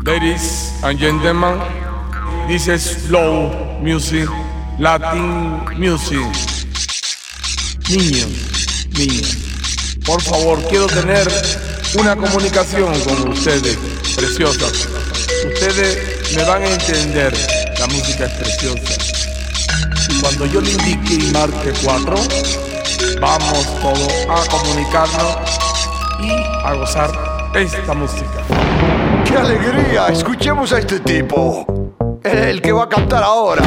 Ladies and gentlemen, this is slow music, Latin music. Niños, por favor, quiero tener una comunicación con ustedes, preciosas. Ustedes me van a entender, la música es preciosa. Cuando yo le indique y marque 4, vamos todos a comunicarnos y a gozar esta música. ¡Qué alegría! Escuchemos a este tipo, el que va a cantar ahora.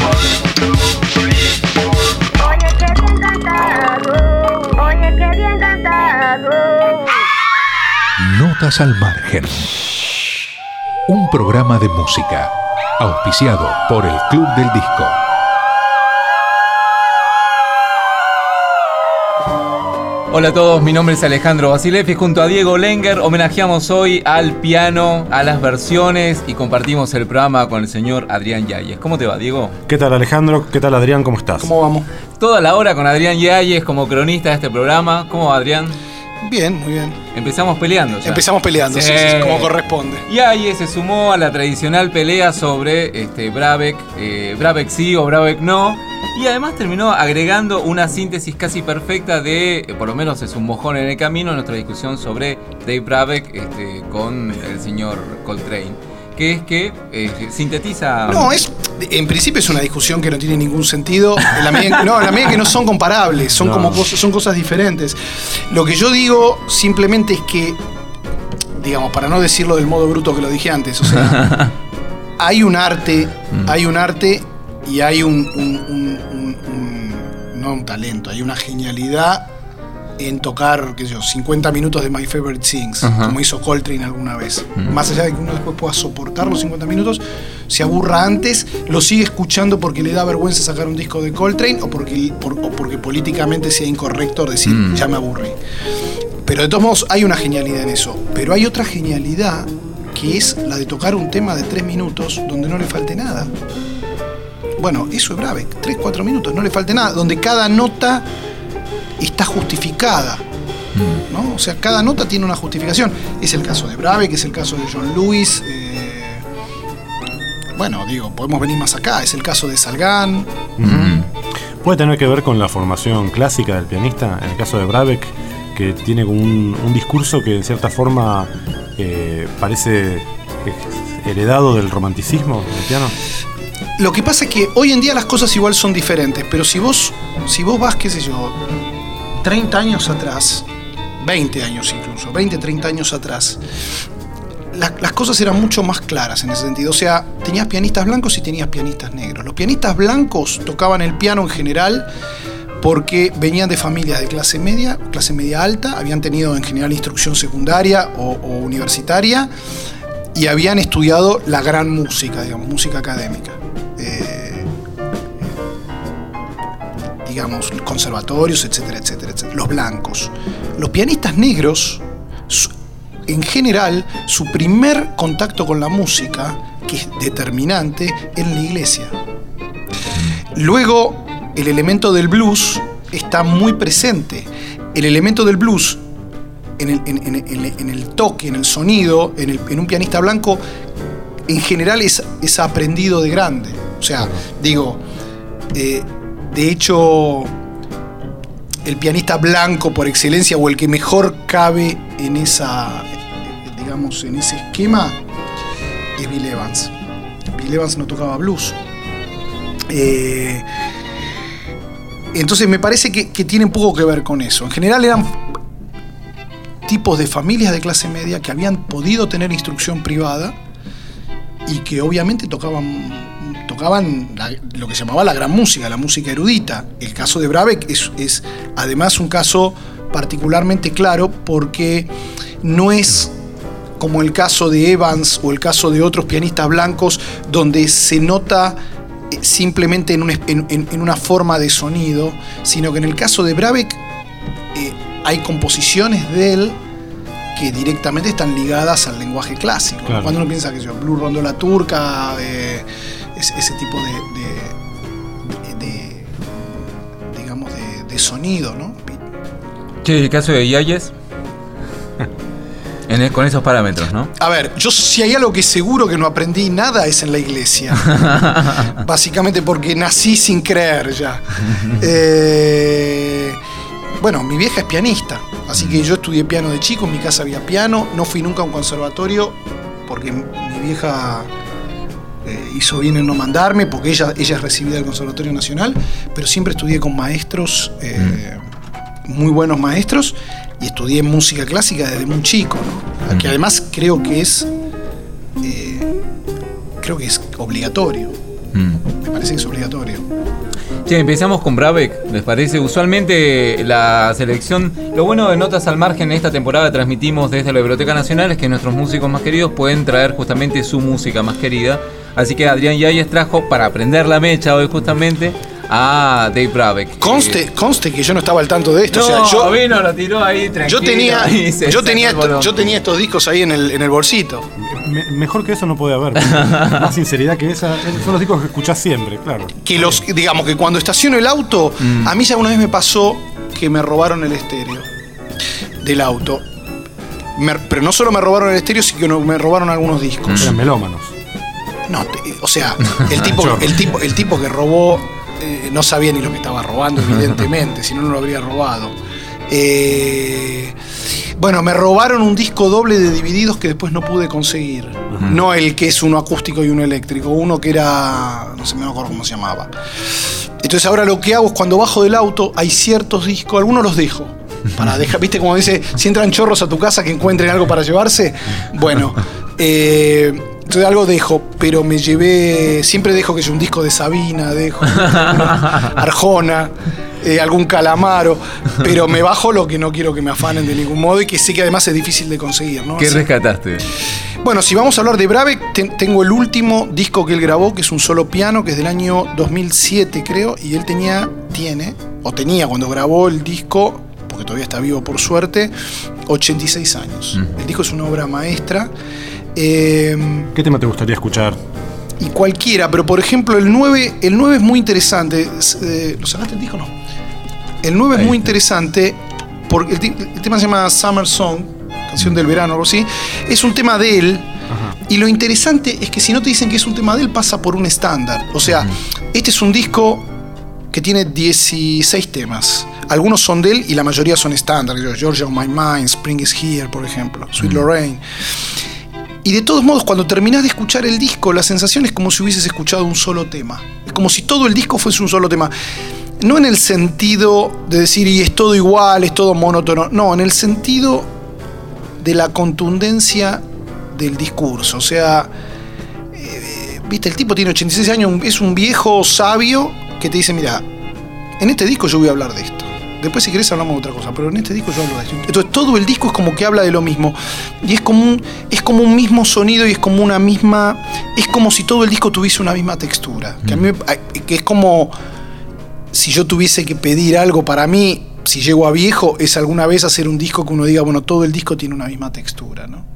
Oye, qué bien cantado. Oye, qué bien cantado. Notas al margen. Un programa de música auspiciado por el Club del Disco. Hola a todos, mi nombre es Alejandro Basilev y junto a Diego Lenger homenajeamos hoy al piano, a las versiones y compartimos el programa con el señor Adrián Yáñez. ¿Cómo te va, Diego? ¿Qué tal, Alejandro? ¿Qué tal, Adrián? ¿Cómo estás? ¿Cómo vamos? Toda la hora con Adrián Yáñez como cronista de este programa. ¿Cómo va, Adrián? Bien, muy bien. Empezamos peleando ya. Empezamos peleando, sí, como corresponde. Yáñez se sumó a la tradicional pelea sobre Brabeck, Brabeck sí o Brabeck no. Y además terminó agregando una síntesis casi perfecta de, por lo menos es un mojón en el camino, nuestra discusión sobre Dave Brabeck con el señor Coltrane. Que es que sintetiza... No, en principio es una discusión que no tiene ningún sentido. En la medida que no son comparables, son son cosas diferentes. Lo que yo digo simplemente es que, digamos, para no decirlo del modo bruto que lo dije antes, o sea, hay un arte y hay no un talento, hay una genialidad en tocar, qué sé yo, 50 minutos de My Favorite Things, como hizo Coltrane alguna vez. Más allá de que uno después pueda soportar los 50 minutos, se aburra antes, lo sigue escuchando porque le da vergüenza sacar un disco de Coltrane o porque políticamente sea incorrecto decir, ya me aburrí. Pero de todos modos hay una genialidad en eso. Pero hay otra genialidad que es la de tocar un tema de 3 minutos donde no le falte nada. Bueno, eso es Brabeck, 3-4 minutos, no le falte nada, donde cada nota está justificada, ¿no? O sea, cada nota tiene una justificación. Es el caso de Brabeck, es el caso de John Lewis, bueno, digo, podemos venir más acá, es el caso de Salgán. ¿Puede tener que ver con la formación clásica del pianista? En el caso de Brabeck, que tiene un discurso que en cierta forma parece heredado del romanticismo del piano. Lo que pasa es que hoy en día las cosas igual son diferentes, pero si vos vas, qué sé yo, 30 años atrás, 20 años incluso, 30 años atrás, las cosas eran mucho más claras en ese sentido. O sea, tenías pianistas blancos y tenías pianistas negros. Los pianistas blancos tocaban el piano en general porque venían de familias de clase media alta, habían tenido en general instrucción secundaria o universitaria y habían estudiado la gran música, digamos, música académica. Digamos, conservatorios, etcétera, etcétera, etcétera. Los blancos. Los pianistas negros, en general, su primer contacto con la música, que es determinante, en la iglesia. Luego, el elemento del blues está muy presente. El elemento del blues en el toque, en el sonido, en un pianista blanco, en general es aprendido de grande. O sea, digo, de hecho, el pianista blanco por excelencia o el que mejor cabe en esa, digamos, en ese esquema es Bill Evans. Bill Evans no tocaba blues. Entonces me parece que tiene un poco que ver con eso. En general eran tipos de familias de clase media que habían podido tener instrucción privada y que obviamente tocaban lo que se llamaba la gran música, la música erudita. El caso de Brabeck es además un caso particularmente claro porque no es como el caso de Evans o el caso de otros pianistas blancos donde se nota simplemente en una forma de sonido, sino que en el caso de Brabeck hay composiciones de él que directamente están ligadas al lenguaje clásico. Claro. Cuando uno piensa que Blue Rondola Turca, ese tipo de sonido, ¿no? Che, ¿el caso de Yáñez? Con esos parámetros, ¿no? A ver, yo si hay algo que seguro que no aprendí nada es en la iglesia. Básicamente porque nací sin creer ya. Bueno, mi vieja es pianista, así que yo estudié piano de chico, en mi casa había piano, no fui nunca a un conservatorio porque mi vieja hizo bien en no mandarme, porque ella es recibida del Conservatorio Nacional, pero siempre estudié con maestros, muy buenos maestros, y estudié música clásica desde muy chico, ¿no? Que además creo que es obligatorio. Me parece que es obligatorio. Che, empezamos con Brabeck, ¿les parece? Usualmente la selección, lo bueno de Notas al Margen en esta temporada transmitimos desde la Biblioteca Nacional es que nuestros músicos más queridos pueden traer justamente su música más querida. Así que Adrián Yáñez trajo para aprender la mecha hoy justamente a Dave Brabeck. Conste que yo no estaba al tanto de esto. No, o sea, vino, lo tiró ahí tranquilo. Yo tenía estos discos ahí en el bolsito. Mejor que eso no puede haber. Más sinceridad que esa. Son los discos que escuchás siempre, claro. Digamos que cuando estaciono el auto, a mí ya una vez me pasó que me robaron el estéreo del auto. Pero no solo me robaron el estéreo, sino que me robaron algunos discos. Eran melómanos. No, o sea, el tipo que robó no sabía ni lo que estaba robando, evidentemente, si no, no lo habría robado. Bueno, me robaron un disco doble de Divididos que después no pude conseguir. No el que es uno acústico y uno eléctrico, uno que era, no sé, me acuerdo cómo se llamaba. Entonces ahora lo que hago es cuando bajo del auto, hay ciertos discos, algunos los dejo. Para dejar, viste como dice, si entran chorros a tu casa que encuentren algo para llevarse. Bueno, entonces algo dejo, pero me llevé, siempre dejo que es un disco de Sabina, dejo Arjona, algún Calamaro, pero me bajo lo que no quiero que me afanen de ningún modo y que sé que además es difícil de conseguir, ¿no? ¿Qué Así, rescataste? Bueno, si vamos a hablar de Brabeck, tengo el último disco que él grabó, que es un solo piano, que es del año 2007 creo, y él tenía cuando grabó el disco, porque todavía está vivo por suerte, 86 años. El disco es una obra maestra. ¿Qué tema te gustaría escuchar? Y cualquiera, pero por ejemplo el 9 es muy interesante. ¿Lo sacaste el disco o no? El 9 es muy interesante porque el tema se llama Summer Song, canción del verano o algo así. Es un tema de él. Ajá. Y lo interesante es que si no te dicen que es un tema de él, pasa por un estándar. O sea, este es un disco que tiene 16 temas. Algunos son de él y la mayoría son estándar. Georgia on My Mind, Spring is Here, por ejemplo, Sweet Lorraine. Y de todos modos, cuando terminás de escuchar el disco, la sensación es como si hubieses escuchado un solo tema. Es como si todo el disco fuese un solo tema. No en el sentido de decir, y es todo igual, es todo monótono. No, en el sentido de la contundencia del discurso. O sea, viste, el tipo tiene 86 años, es un viejo sabio que te dice, mira, en este disco yo voy a hablar de esto. Después si querés hablamos de otra cosa, pero en este disco yo hablo de esto. Entonces todo el disco es como que habla de lo mismo. Y es como un mismo sonido y es como una misma... Es como si todo el disco tuviese una misma textura. Que es como si yo tuviese que pedir algo para mí, si llego a viejo, es alguna vez hacer un disco que uno diga, bueno, todo el disco tiene una misma textura, ¿no?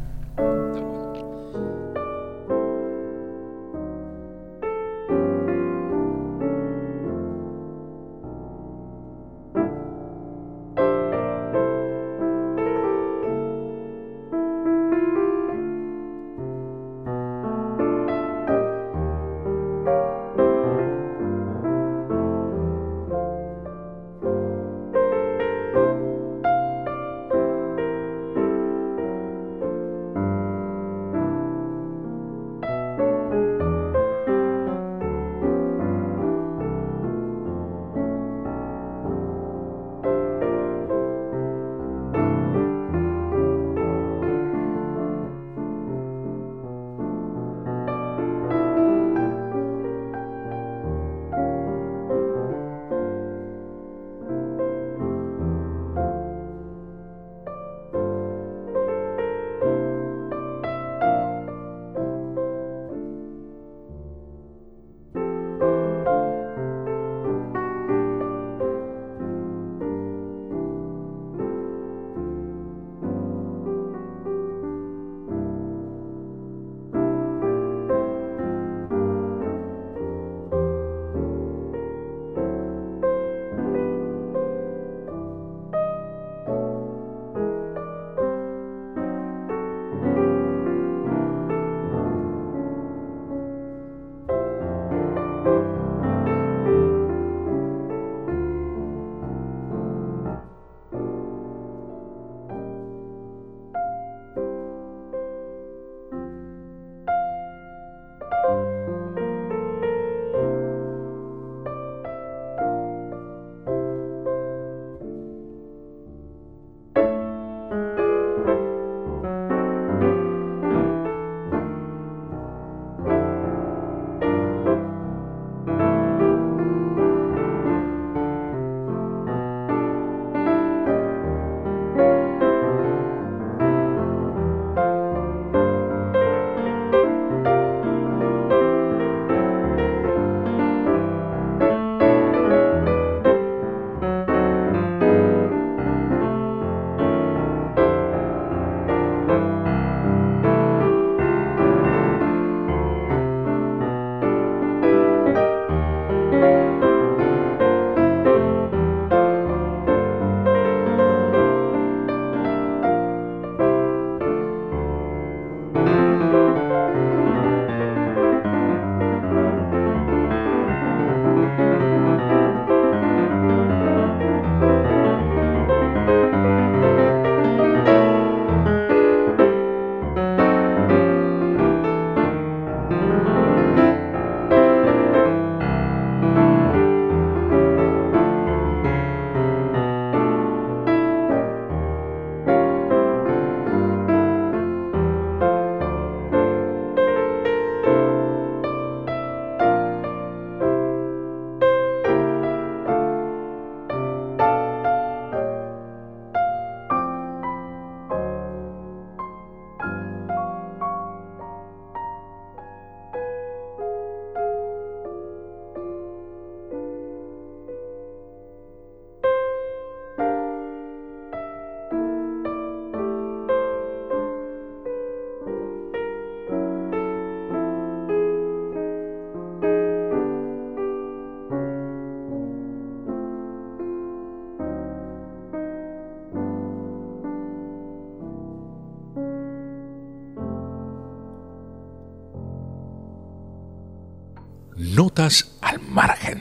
Notas al margen.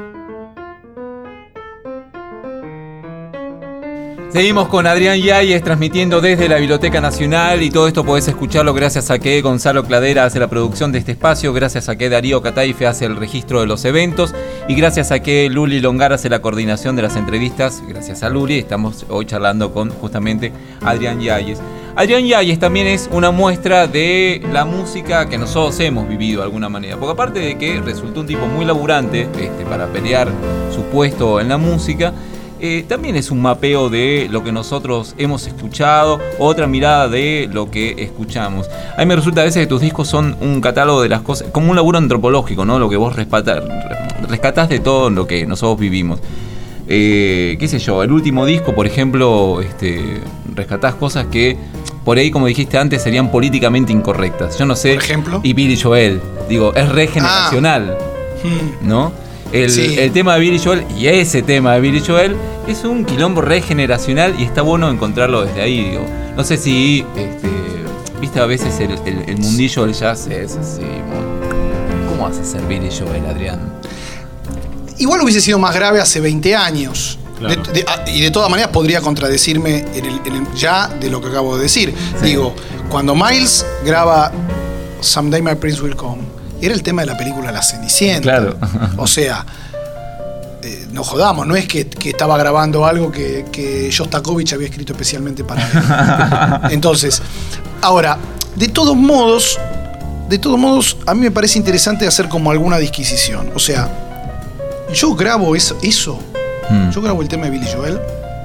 Seguimos con Adrián Yáñez transmitiendo desde la Biblioteca Nacional, y todo esto podés escucharlo gracias a que Gonzalo Cladera hace la producción de este espacio, gracias a que Darío Cataife hace el registro de los eventos y gracias a que Luli Longar hace la coordinación de las entrevistas. Gracias a Luli estamos hoy charlando con justamente Adrián Yáñez. Adrián Yáñez también es una muestra de la música que nosotros hemos vivido de alguna manera, porque aparte de que resultó un tipo muy laburante para pelear su puesto en la música, también es un mapeo de lo que nosotros hemos escuchado, otra mirada de lo que escuchamos. A mí me resulta a veces que tus discos son un catálogo de las cosas, como un laburo antropológico, ¿no? Lo que vos rescatás de todo lo que nosotros vivimos. Qué sé yo, el último disco, por ejemplo, rescatás cosas que por ahí, como dijiste antes, serían políticamente incorrectas. Yo no sé. ¿Por ejemplo? Y Billy Joel, digo, es regeneracional, ¿no? El tema de Billy Joel y ese tema de Billy Joel es un quilombo regeneracional y está bueno encontrarlo desde ahí, digo. No sé si, viste, a veces el mundillo del jazz es así. ¿Cómo vas a hacer Billy Joel, Adrián? Igual hubiese sido más grave hace 20 años. Claro. Y de todas maneras podría contradecirme en el ya de lo que acabo de decir. Sí. Digo, cuando Miles graba Someday My Prince Will Come, era el tema de la película La Cenicienta. Claro. O sea, no jodamos, no es que estaba grabando algo que Shostakovich había escrito especialmente para él. Entonces, ahora, de todos modos, a mí me parece interesante hacer como alguna disquisición. O sea, yo grabo eso. Yo grabo el tema de Billy Joel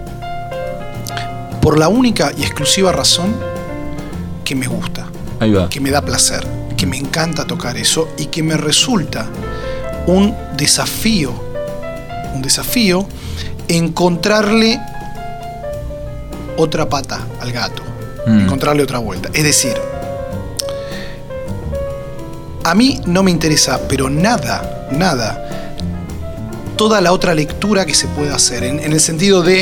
por la única y exclusiva razón que me gusta. Ahí va. Que me da placer, que me encanta tocar eso y que me resulta un desafío encontrarle otra pata al gato, encontrarle otra vuelta. Es decir, a mí no me interesa, pero nada, toda la otra lectura que se pueda hacer, en el sentido de,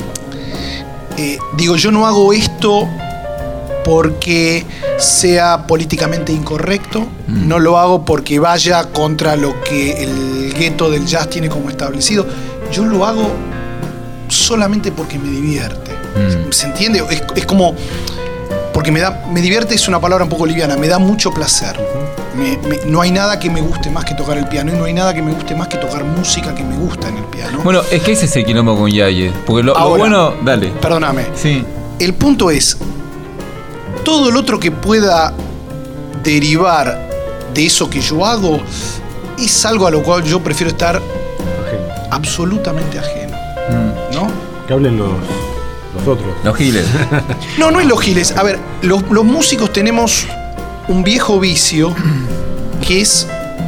digo, yo no hago esto porque sea políticamente incorrecto, no lo hago porque vaya contra lo que el gueto del jazz tiene como establecido, yo lo hago solamente porque me divierte. ¿Se entiende? Es como, porque me divierte es una palabra un poco liviana, me da mucho placer. No hay nada que me guste más que tocar el piano y no hay nada que me guste más que tocar música que me gusta en el piano. Bueno, es que ese es el quilombo con Yáñez, porque lo bueno, dale. Perdóname. Sí. El punto es, todo lo otro que pueda derivar de eso que yo hago es algo a lo cual yo prefiero estar absolutamente ajeno. ¿No? Que hablen los otros. Los giles. No es los giles. A ver, los músicos tenemos un viejo vicio que es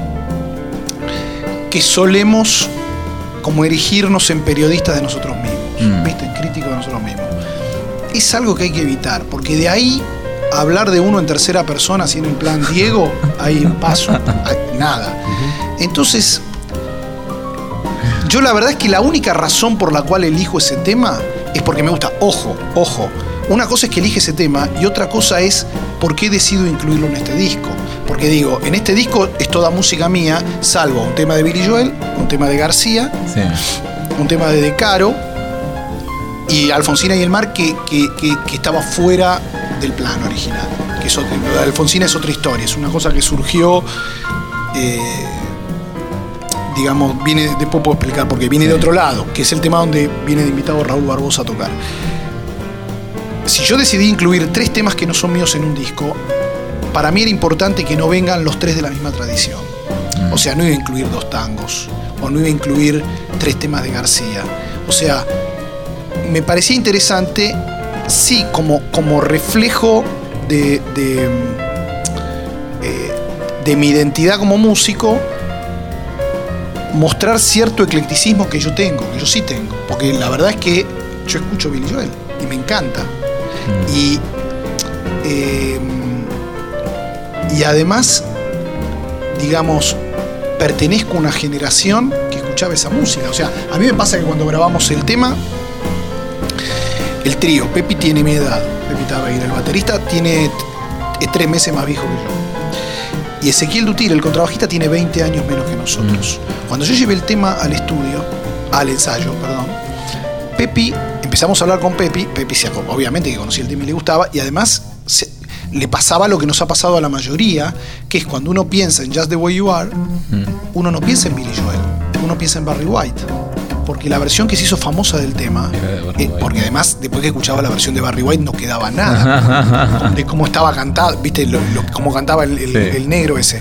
que solemos como erigirnos en periodistas de nosotros mismos, ¿viste? En críticos de nosotros mismos. Es algo que hay que evitar, porque de ahí hablar de uno en tercera persona, así en el plan Diego, hay paso, nada. Entonces, yo la verdad es que la única razón por la cual elijo ese tema es porque me gusta. Ojo, una cosa es que elige ese tema y otra cosa es por qué decido incluirlo en este disco. Porque digo, en este disco es toda música mía, salvo un tema de Billy Joel, un tema de García, sí, un tema de De Caro y Alfonsina y el Mar que estaba fuera del plano original. Que eso, lo de Alfonsina es otra historia, es una cosa que surgió, digamos, viene, después puedo explicar porque viene de otro lado, que es el tema donde viene de invitado Raúl Barbosa a tocar. Si yo decidí incluir 3 temas que no son míos en un disco, para mí era importante que no vengan los 3 de la misma tradición. O sea, no iba a incluir 2 tangos, o no iba a incluir 3 temas de García. O sea, me parecía interesante, sí, como reflejo de mi identidad como músico, mostrar cierto eclecticismo que yo sí tengo. Porque la verdad es que yo escucho Billy Joel y me encanta. Y además, digamos, pertenezco a una generación que escuchaba esa música. O sea, a mí me pasa que cuando grabamos el tema, el trío, Pepi tiene mi edad, Pepi Tabeira, el baterista es 3 meses más viejo que yo. Y Ezequiel Dutir, el contrabajista, tiene 20 años menos que nosotros. Cuando yo llevé el tema al ensayo, Pepi, empezamos a hablar con Pepi obviamente que conocía el tema y le gustaba, y además le pasaba lo que nos ha pasado a la mayoría, que es cuando uno piensa en Just the Way You Are, uno no piensa en Billy Joel, uno piensa en Barry White. Porque la versión que se hizo famosa del tema, porque además después que escuchaba la versión de Barry White no quedaba nada de cómo estaba cantado, viste, cómo cantaba el negro ese.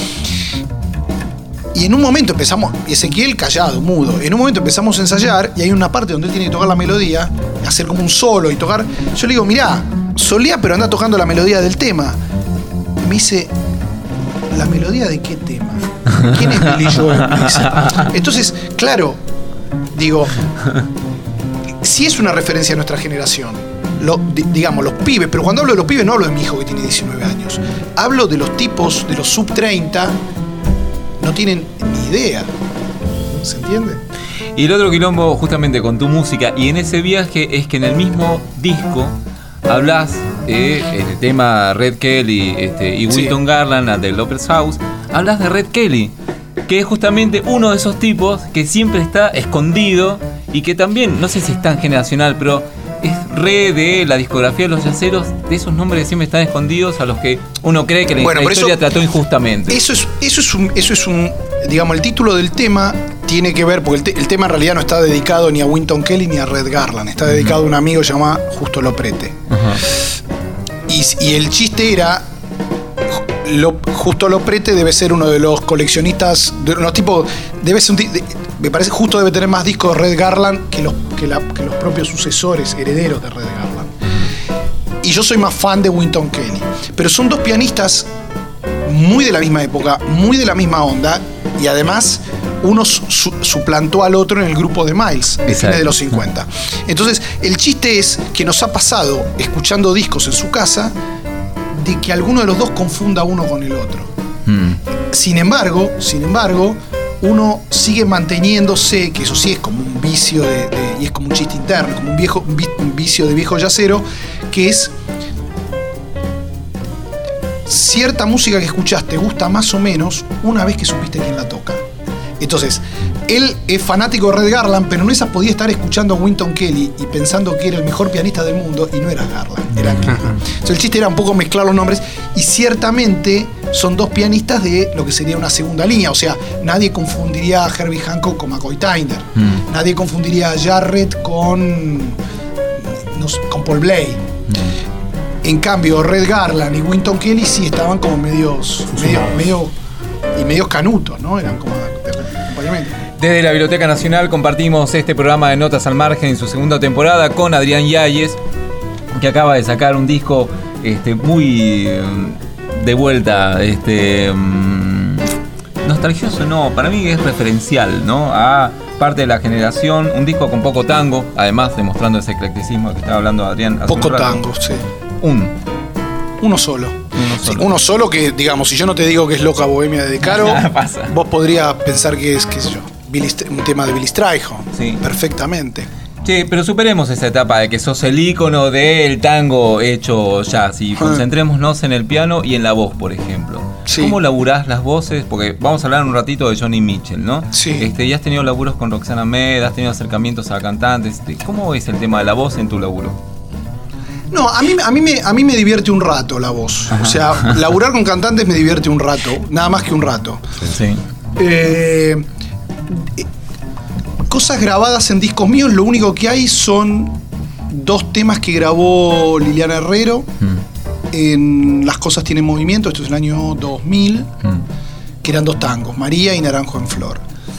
Y en un momento empezamos, Ezequiel callado, mudo, en un momento empezamos a ensayar y hay una parte donde él tiene que tocar la melodía, hacer como un solo y tocar. Yo le digo, mirá, solea pero anda tocando la melodía del tema. Y me dice, ¿la melodía de qué tema? ¿Quién es Billy Joel? Me dice. Entonces, claro, digo, sí es una referencia a nuestra generación, digamos, los pibes, pero cuando hablo de los pibes no hablo de mi hijo que tiene 19 años, hablo de los tipos, de los sub 30, no tienen ni idea, ¿se entiende? Y el otro quilombo justamente con tu música y en ese viaje es que en el mismo disco hablas el tema Red Kelly y Wynton Garland del Opera House, hablas de Red Kelly, que es justamente uno de esos tipos que siempre está escondido y que también, no sé si es tan generacional, pero es re de la discografía de los jazzeros, de esos nombres que siempre están escondidos a los que uno cree que la historia trató injustamente. Eso es un, digamos, el título del tema tiene que ver, porque el tema en realidad no está dedicado ni a Wynton Kelly ni a Red Garland, está dedicado a un amigo llamado Justo Loprete. Y el chiste era, Justo Loprete debe ser uno de los coleccionistas, de unos tipos, me parece justo debe tener más discos de Red Garland que los propios sucesores, herederos de Red Garland. Y yo soy más fan de Wynton Kelly. Pero son dos pianistas muy de la misma época, muy de la misma onda, y además uno suplantó al otro en el grupo de Miles, de fines de los 50. Entonces, el chiste es que nos ha pasado, escuchando discos en su casa, de que alguno de los dos confunda uno con el otro. Sin embargo, uno sigue manteniéndose, que eso sí es como un vicio y es como un chiste interno, como un vicio de viejo yacero, que es cierta música que escuchás te gusta más o menos una vez que supiste quién la toca. Entonces, él es fanático de Red Garland, pero en esas podía estar escuchando a Wynton Kelly y pensando que era el mejor pianista del mundo, y no era Garland, era Kelly. Entonces, el chiste era un poco mezclar los nombres, y ciertamente son dos pianistas de lo que sería una segunda línea. O sea, nadie confundiría a Herbie Hancock con McCoy Tyner. Nadie confundiría a Jarrett con Paul Bley. En cambio, Red Garland y Wynton Kelly sí estaban como medios canutos, ¿no? Eran como acompañamiento. Desde la Biblioteca Nacional compartimos este programa de Notas al Margen en su segunda temporada con Adrián Yáñez, que acaba de sacar un disco muy de vuelta, nostalgioso, no, para mí es referencial, ¿no? A parte de la generación, un disco con poco tango, además demostrando ese eclecticismo que estaba hablando Adrián hace poco un rato. Tango, sí. Uno solo. Sí, uno solo que, digamos, si yo no te digo que es Loca Bohemia de Caro, vos podrías pensar que es, qué sé yo, un tema de Billy Strayhorn. Sí. Perfectamente. Sí, pero superemos esa etapa de que sos el ícono del tango hecho jazz y concentrémonos en el piano y en la voz, por ejemplo. Sí. ¿Cómo laburás las voces? Porque vamos a hablar un ratito de Johnny Mitchell, ¿no? Sí. Ya has tenido laburos con Roxana Med, has tenido acercamientos a cantantes. ¿Cómo es el tema de la voz en tu laburo? No, a mí me divierte un rato la voz. Ajá. O sea, laburar con cantantes me divierte un rato, nada más que un rato. Sí. Cosas grabadas en discos míos, lo único que hay son 2 temas que grabó Liliana Herrero en Las Cosas Tienen Movimiento, esto es el año 2000, que eran 2 tangos, María y Naranjo en Flor.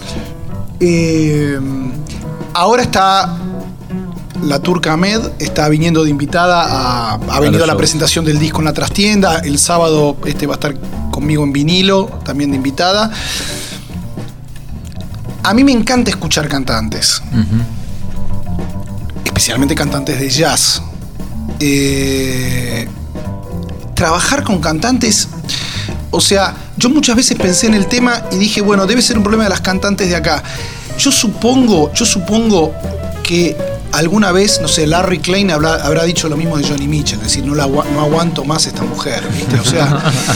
Ahora está la Turca Med, está viniendo de invitada, ha venido a la presentación del disco en la trastienda. El sábado va a estar conmigo en vinilo, también de invitada. A mí me encanta escuchar cantantes, especialmente cantantes de jazz. Trabajar con cantantes, o sea, yo muchas veces pensé en el tema y dije, bueno, debe ser un problema de las cantantes de acá. Yo supongo que alguna vez, no sé, Larry Klein habrá dicho lo mismo de Joni Mitchell, es decir, no aguanto más esta mujer, ¿viste? O sea,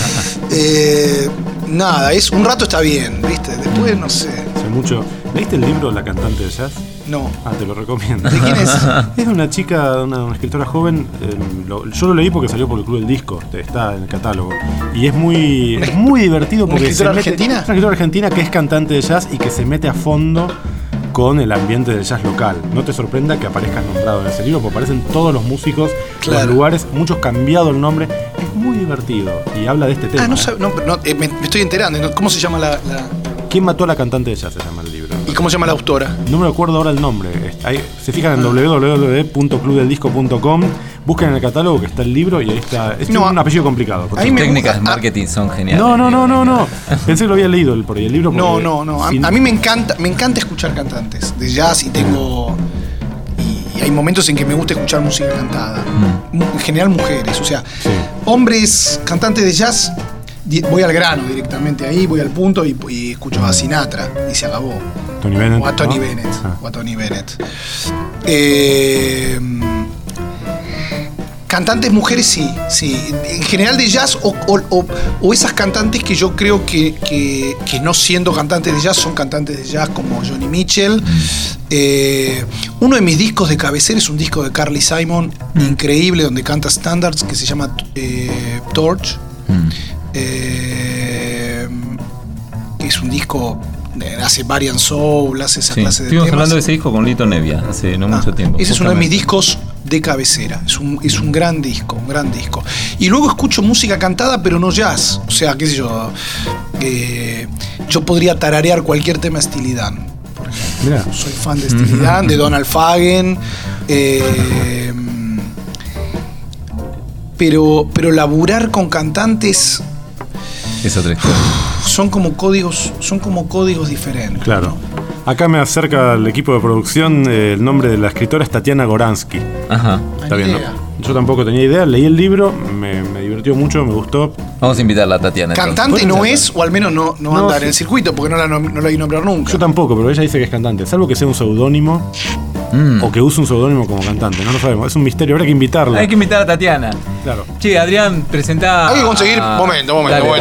nada, un rato está bien, ¿viste? Después, no sé. Hace mucho. ¿Leíste el libro La cantante de jazz? No. Ah, te lo recomiendo. ¿De quién es? Es de una chica, una escritora joven. Yo lo leí porque salió por el Club del Disco, está en el catálogo. Y es muy divertido porque ¿Una escritora argentina? Una escritora argentina que es cantante de jazz y que se mete a fondo con el ambiente del jazz local. No te sorprenda que aparezcas nombrado en ese libro, porque aparecen todos los músicos, claro, los lugares, muchos cambiado el nombre. Es muy divertido y habla de este tema. Me estoy enterando. ¿Cómo se llama la...? ¿Quién mató a la cantante de jazz? Se llama el libro. ¿Y cómo se llama la autora? No me acuerdo ahora el nombre. Ahí, se fijan en www.clubdeldisco.com, buscan en el catálogo que está el libro y ahí está. Es un apellido complicado. Tus técnicas de marketing son geniales. No. Pensé que lo había leído por ahí el libro. No. A mí me encanta escuchar cantantes de jazz y hay momentos en que me gusta escuchar música cantada. En general mujeres, o sea, sí. Hombres cantantes de jazz, voy al grano directamente ahí, voy al punto y escucho a Sinatra y se acabó. Tony Bennett. O a Tony Bennett. Cantantes mujeres sí. En general de jazz o esas cantantes que yo creo que no siendo cantantes de jazz son cantantes de jazz como Joni Mitchell. Uno de mis discos de cabecera es un disco de Carly Simon increíble donde canta standards que se llama Torch. Que es un disco, hace Variant Soul, hace esa clase de Estuvimos temas. hablando de ese disco con Lito Nevia hace no mucho tiempo. Ese es uno de mis discos de cabecera, es un gran disco, Y luego escucho música cantada, pero no jazz. O sea, qué sé yo, yo podría tararear cualquier tema de Steely Dan. Mirá. Soy fan de Steely Dan, de Donald Fagen. Pero laburar con cantantes es otra historia. Son como códigos diferentes. Claro. Acá me acerca el equipo de producción, el nombre de la escritora es Tatiana Goransky. Ajá. Está bien, ¿no? Yo tampoco tenía idea, leí el libro, me divirtió mucho, me gustó. Vamos a invitarla a Tatiana. Cantante no es, o al menos no anda en el circuito, porque no la vi nombrar nunca. Yo tampoco, pero ella dice que es cantante, salvo que sea un seudónimo o que use un seudónimo como cantante, no lo sabemos, es un misterio, habrá que invitarla. Hay que invitar a Tatiana. Claro. Che, Adrián, presentá. Hay que conseguir. Momento.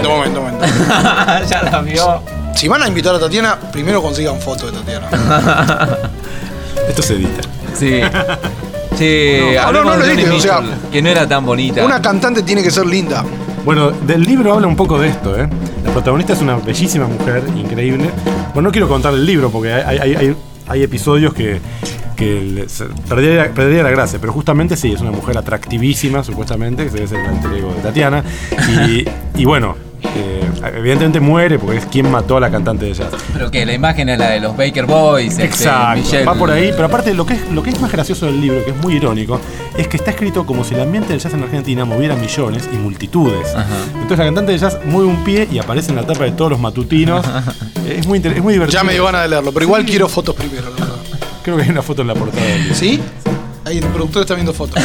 Ya la vio. Si van a invitar a Tatiana, primero consigan fotos de Tatiana. Esto se edita. Sí. Che, hablemos de Joni Mitchell, o sea, que no era tan bonita. Una cantante tiene que ser linda. Bueno, del libro habla un poco de esto, ¿eh? La protagonista es una bellísima mujer, increíble. Bueno, no quiero contar el libro porque hay episodios que perdería la gracia, pero justamente sí, es una mujer atractivísima, supuestamente, que debe ser el alter ego de Tatiana. Y bueno, evidentemente muere porque es quien mató a la cantante de jazz. Pero que la imagen es la de los Baker Boys. Exacto, Michelle. va por ahí. Pero aparte, lo que es más gracioso del libro, que es muy irónico, es que está escrito como si el ambiente del jazz en Argentina moviera millones y multitudes. Ajá. Entonces la cantante de jazz mueve un pie y aparece en la tapa de todos los matutinos. Es muy divertido. Ya me dio ganas de leerlo, pero igual quiero fotos primero, la verdad. Creo que hay una foto en la portada del libro. ¿Sí? Ahí el productor está viendo fotos.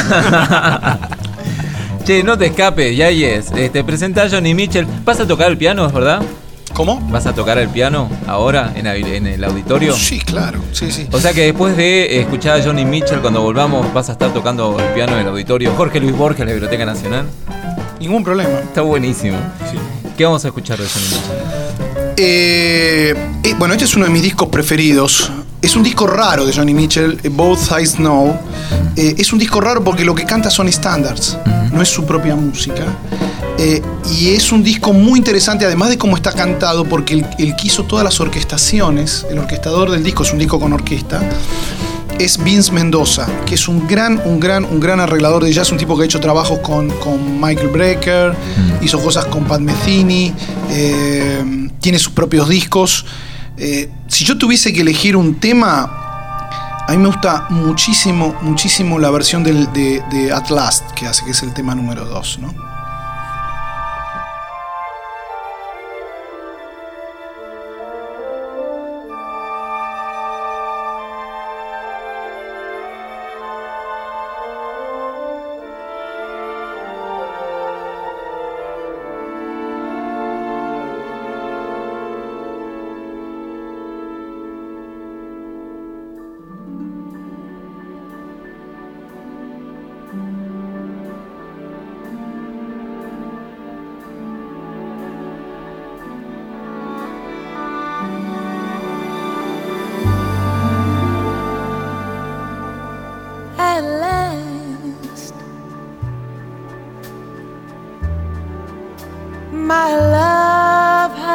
Che, no te escapes, ya es. Presenta a Joni Mitchell. ¿Vas a tocar el piano, es verdad? ¿Cómo? ¿Vas a tocar el piano ahora en el auditorio? Sí, claro, sí. O sea que después de escuchar a Joni Mitchell, cuando volvamos, vas a estar tocando el piano en el auditorio Jorge Luis Borges, la Biblioteca Nacional. Ningún problema. Está buenísimo. Sí. ¿Qué vamos a escuchar de Joni Mitchell? Bueno, este es uno de mis discos preferidos. Es un disco raro de Joni Mitchell, Both Eyes Know. Es un disco raro porque lo que canta son standards, no es su propia música. Y es un disco muy interesante, además de cómo está cantado, porque él quiso todas las orquestaciones. El orquestador del disco es un disco con orquesta. Es Vince Mendoza, que es un gran arreglador de jazz, un tipo que ha hecho trabajos con Michael Brecker, hizo cosas con Pat Metheny, tiene sus propios discos. Si yo tuviese que elegir un tema, a mí me gusta muchísimo la versión de At Last que hace, que es el tema número 2, ¿no?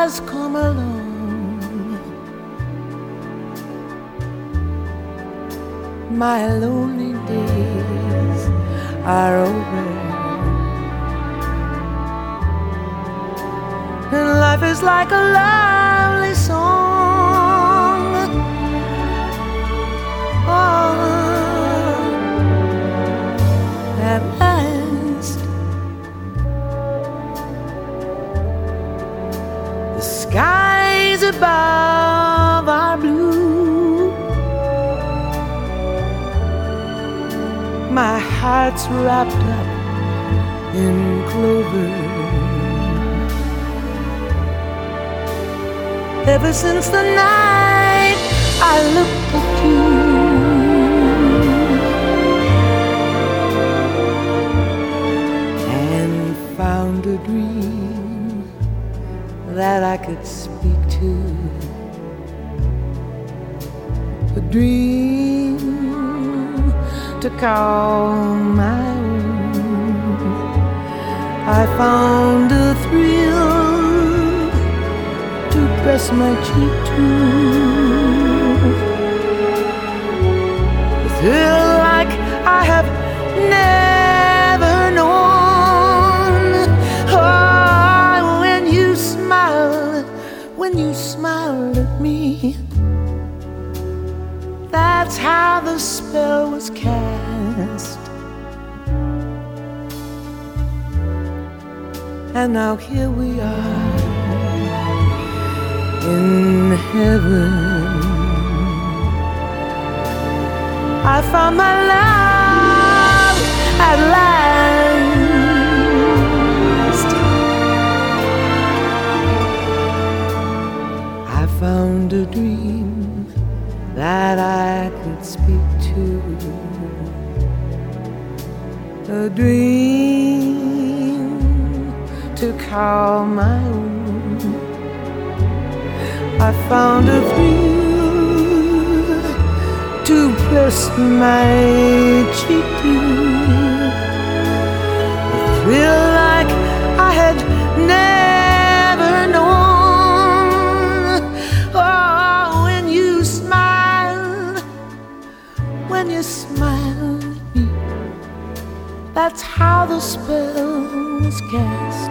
has come along. My lonely days are over, and life is like a lovely song. Oh, at last the skies above are blue. My heart's wrapped up in clover. Ever since the night I looked at you, and found a dream that I could speak to. A dream to call my own. I found a thrill to press my cheek to, a thrill like I have never known. Oh, when you smiled at me, that's how the spell was cast. And now here we are in heaven. I found my love at last. I found a dream that I could speak to, a dream to call my own. I found a thrill to press my cheek to, a thrill like I had never known. Oh, when you smiled at me, that's how the spell was cast.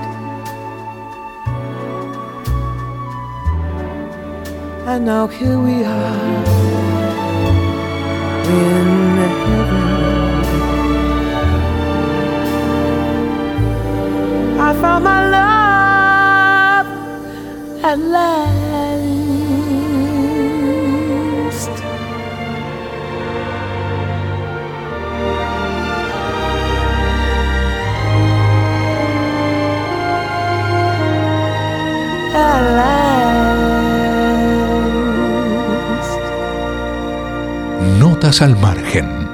And now here we are in heaven. I found my love at last. At last. Notas al margen.